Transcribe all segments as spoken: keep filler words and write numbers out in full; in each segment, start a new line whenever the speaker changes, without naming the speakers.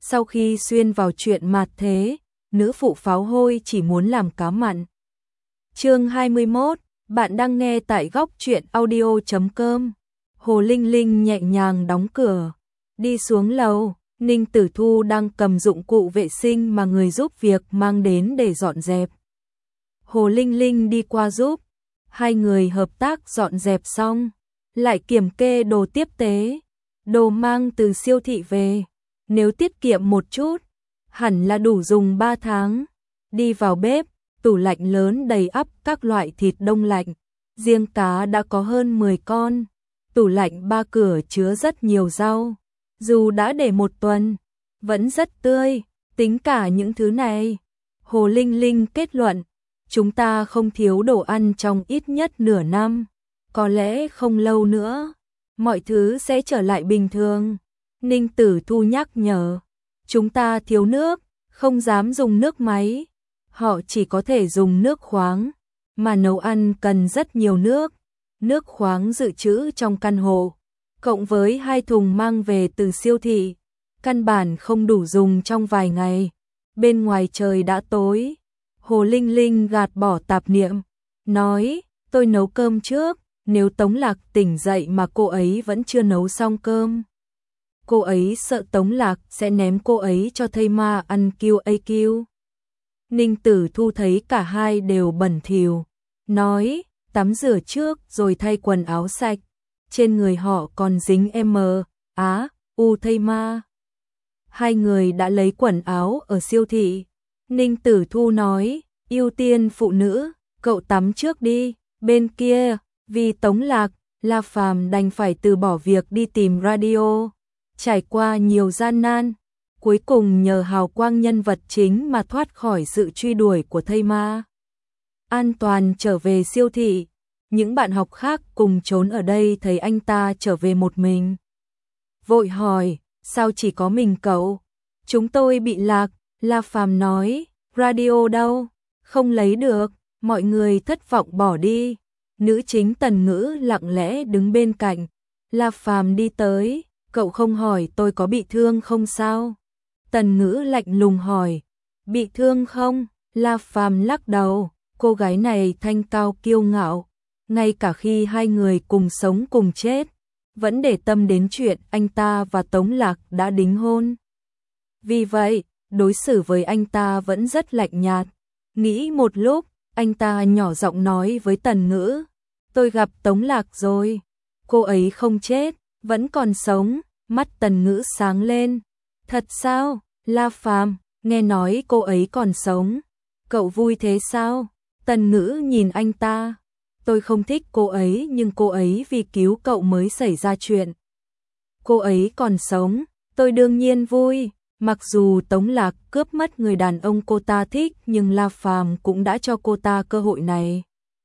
Sau khi xuyên vào chuyện mạt thế, nữ phụ pháo hôi chỉ muốn làm cá mặn. Chương hai mươi mốt, bạn đang nghe tại góc truyện audio chấm com. Hồ Linh Linh nhẹ nhàng đóng cửa, đi xuống lầu, Ninh Tử Thu đang cầm dụng cụ vệ sinh mà người giúp việc mang đến để dọn dẹp. Hồ Linh Linh đi qua giúp, hai người hợp tác dọn dẹp xong, lại kiểm kê đồ tiếp tế, đồ mang từ siêu thị về, nếu tiết kiệm một chút, hẳn là đủ dùng ba tháng. Đi vào bếp, tủ lạnh lớn đầy ắp các loại thịt đông lạnh, riêng cá đã có hơn mười con, tủ lạnh ba cửa chứa rất nhiều rau, dù đã để một tuần, vẫn rất tươi, tính cả những thứ này. Hồ Linh Linh kết luận, chúng ta không thiếu đồ ăn trong ít nhất nửa năm, có lẽ không lâu nữa, mọi thứ sẽ trở lại bình thường. Ninh Tử Thu nhắc nhở, chúng ta thiếu nước, không dám dùng nước máy, họ chỉ có thể dùng nước khoáng, mà nấu ăn cần rất nhiều nước, nước khoáng dự trữ trong căn hộ, cộng với hai thùng mang về từ siêu thị, căn bản không đủ dùng trong vài ngày. Bên ngoài trời đã tối, Hồ Linh Linh gạt bỏ tạp niệm, nói, tôi nấu cơm trước, nếu Tống Lạc tỉnh dậy mà cô ấy vẫn chưa nấu xong cơm. Cô ấy sợ Tống Lạc sẽ ném cô ấy cho thây ma ăn kiu a kiu. Ninh Tử Thu thấy cả hai đều bẩn thỉu, nói, tắm rửa trước rồi thay quần áo sạch, trên người họ còn dính M, Á, U thây ma. Hai người đã lấy quần áo ở siêu thị. Ninh Tử Thu nói, ưu tiên phụ nữ, cậu tắm trước đi. Bên kia, vì Tống Lạc, La Phàm đành phải từ bỏ việc đi tìm radio. Trải qua nhiều gian nan, cuối cùng nhờ hào quang nhân vật chính mà thoát khỏi sự truy đuổi của thây ma. An toàn trở về siêu thị, những bạn học khác cùng trốn ở đây thấy anh ta trở về một mình. Vội hỏi, sao chỉ có mình cậu? Chúng tôi bị lạc, La Phàm nói, radio đâu? Không lấy được, mọi người thất vọng bỏ đi. Nữ chính Tần Ngữ lặng lẽ đứng bên cạnh, La Phàm đi tới, cậu không hỏi tôi có bị thương không sao? Tần Ngữ lạnh lùng hỏi, bị thương không? La Phàm lắc đầu, cô gái này thanh cao kiêu ngạo, ngay cả khi hai người cùng sống cùng chết, vẫn để tâm đến chuyện anh ta và Tống Lạc đã đính hôn. Vì vậy, đối xử với anh ta vẫn rất lạnh nhạt. Nghĩ một lúc, anh ta nhỏ giọng nói với Tần Ngữ, tôi gặp Tống Lạc rồi, cô ấy không chết, vẫn còn sống. Mắt Tần Ngữ sáng lên, thật sao? La Phàm, nghe nói cô ấy còn sống, cậu vui thế sao? Tần Ngữ nhìn anh ta, tôi không thích cô ấy nhưng cô ấy vì cứu cậu mới xảy ra chuyện. Cô ấy còn sống, tôi đương nhiên vui, mặc dù Tống Lạc cướp mất người đàn ông cô ta thích nhưng La Phàm cũng đã cho cô ta cơ hội này.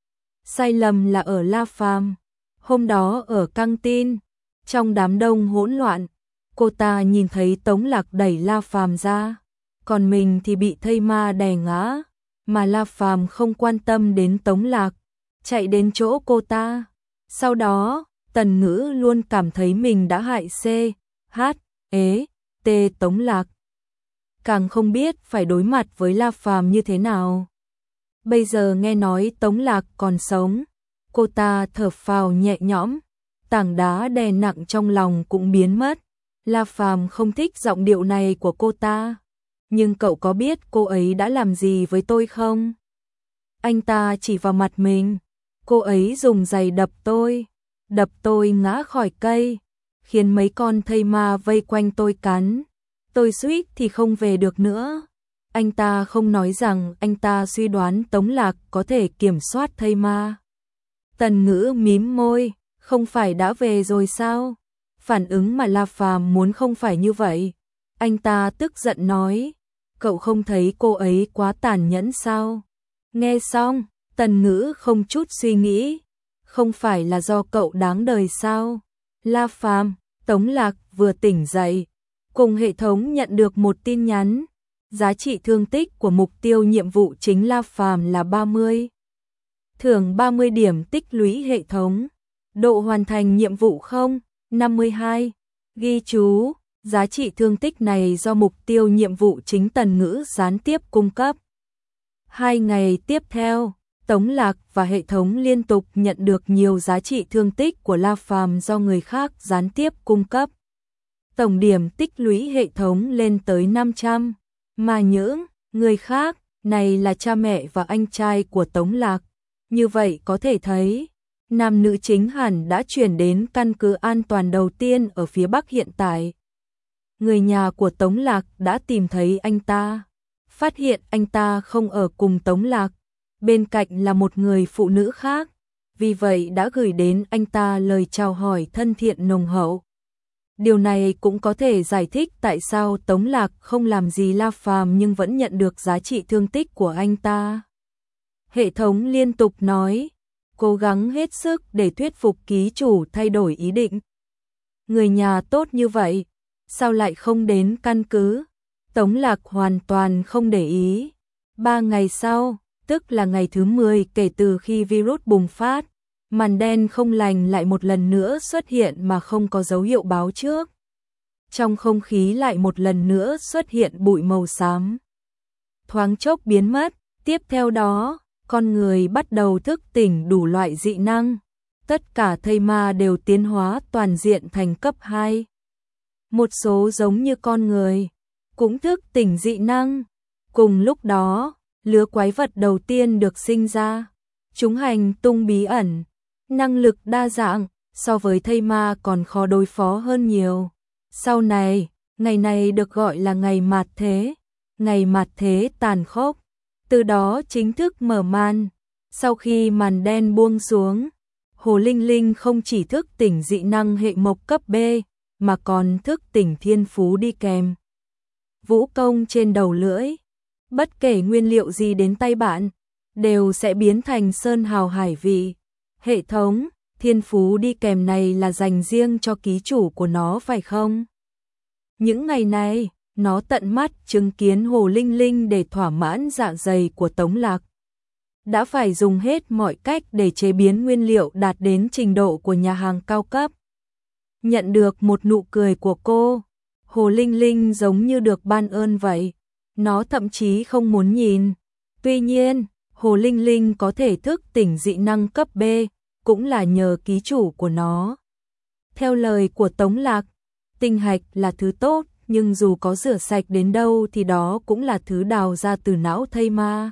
Sai lầm là ở La Phàm. Hôm đó ở căng tin, trong đám đông hỗn loạn, cô ta nhìn thấy Tống Lạc đẩy La Phàm ra, còn mình thì bị thây ma đè ngã, mà La Phàm không quan tâm đến Tống Lạc, chạy đến chỗ cô ta. Sau đó, Tần Ngữ luôn cảm thấy mình đã hại C, H, E, T Tống Lạc. Càng không biết phải đối mặt với La Phàm như thế nào. Bây giờ nghe nói Tống Lạc còn sống, cô ta thở phào nhẹ nhõm, tảng đá đè nặng trong lòng cũng biến mất. La Phàm không thích giọng điệu này của cô ta. Nhưng cậu có biết cô ấy đã làm gì với tôi không? Anh ta chỉ vào mặt mình. Cô ấy dùng giày đập tôi, đập tôi ngã khỏi cây, khiến mấy con thây ma vây quanh tôi cắn. Tôi suýt thì không về được nữa. Anh ta không nói rằng anh ta suy đoán Tống Lạc có thể kiểm soát thây ma. Tần Ngữ mím môi, không phải đã về rồi sao? Phản ứng mà La Phàm muốn không phải như vậy. Anh ta tức giận nói, cậu không thấy cô ấy quá tàn nhẫn sao? Nghe xong, Tần Ngữ không chút suy nghĩ, không phải là do cậu đáng đời sao? La Phàm, Tống Lạc vừa tỉnh dậy, cùng hệ thống nhận được một tin nhắn. Giá trị thương tích của mục tiêu nhiệm vụ chính La Phàm là ba mươi. Thưởng ba mươi điểm tích lũy hệ thống. Độ hoàn thành nhiệm vụ không? năm mươi hai. Ghi chú, Giá trị thương tích này do mục tiêu nhiệm vụ chính Tần Ngữ gián tiếp cung cấp. Hai ngày tiếp theo, Tống Lạc và hệ thống liên tục nhận được nhiều giá trị thương tích của La Phàm do người khác gián tiếp cung cấp. Tổng điểm tích lũy hệ thống lên tới năm trăm, mà những người khác này là cha mẹ và anh trai của Tống Lạc. Như vậy có thể thấy, nam nữ chính hẳn đã chuyển đến căn cứ an toàn đầu tiên ở phía Bắc hiện tại. Người nhà của Tống Lạc đã tìm thấy anh ta, phát hiện anh ta không ở cùng Tống Lạc, bên cạnh là một người phụ nữ khác, vì vậy đã gửi đến anh ta lời chào hỏi thân thiện nồng hậu. Điều này cũng có thể giải thích tại sao Tống Lạc không làm gì La Phàm nhưng vẫn nhận được giá trị thương tích của anh ta. Hệ thống liên tục nói, cố gắng hết sức để thuyết phục ký chủ thay đổi ý định. Người nhà tốt như vậy, sao lại không đến căn cứ? Tống Lạc hoàn toàn không để ý. Ba ngày sau, tức là ngày thứ mười kể từ khi virus bùng phát, màn đen không lành lại một lần nữa xuất hiện mà không có dấu hiệu báo trước. Trong không khí lại một lần nữa xuất hiện bụi màu xám. Thoáng chốc biến mất, tiếp theo đó, con người bắt đầu thức tỉnh đủ loại dị năng. Tất cả thây ma đều tiến hóa toàn diện thành cấp hai. Một số giống như con người, cũng thức tỉnh dị năng. Cùng lúc đó, lứa quái vật đầu tiên được sinh ra. Chúng hành tung bí ẩn, năng lực đa dạng, so với thây ma còn khó đối phó hơn nhiều. Sau này, ngày này được gọi là ngày mạt thế, ngày mạt thế tàn khốc. Từ đó chính thức mở màn. Sau khi màn đen buông xuống, Hồ Linh Linh không chỉ thức tỉnh dị năng hệ mộc cấp B, mà còn thức tỉnh thiên phú đi kèm. Vũ công trên đầu lưỡi, bất kể nguyên liệu gì đến tay bạn, đều sẽ biến thành sơn hào hải vị. Hệ thống, thiên phú đi kèm này là dành riêng cho ký chủ của nó phải không? Những ngày này, nó tận mắt chứng kiến Hồ Linh Linh để thỏa mãn dạ dày của Tống Lạc. Đã phải dùng hết mọi cách để chế biến nguyên liệu đạt đến trình độ của nhà hàng cao cấp. Nhận được một nụ cười của cô, Hồ Linh Linh giống như được ban ơn vậy. Nó thậm chí không muốn nhìn. Tuy nhiên, Hồ Linh Linh có thể thức tỉnh dị năng cấp B, cũng là nhờ ký chủ của nó. Theo lời của Tống Lạc, tinh hạch là thứ tốt, nhưng dù có rửa sạch đến đâu thì đó cũng là thứ đào ra từ não thây ma.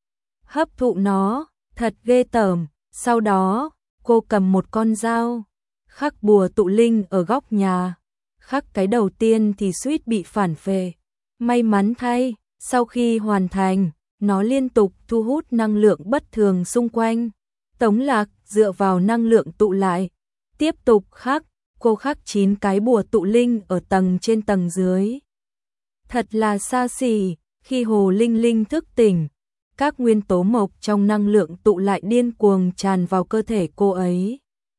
Hấp thụ nó, thật ghê tởm. Sau đó, cô cầm một con dao, khắc bùa tụ linh ở góc nhà. Khắc cái đầu tiên thì suýt bị phản phệ. May mắn thay, sau khi hoàn thành, nó liên tục thu hút năng lượng bất thường xung quanh. Tống Lạc dựa vào năng lượng tụ lại, tiếp tục khắc, cô khắc chín cái bùa tụ linh ở tầng trên tầng dưới. Thật là xa xỉ, khi Hồ Linh Linh thức tỉnh, các nguyên tố mộc trong năng lượng tụ lại điên cuồng tràn vào cơ thể cô ấy.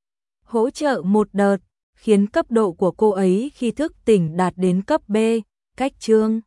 Hỗ trợ một đợt, khiến cấp độ của cô ấy khi thức tỉnh đạt đến cấp B, cách chương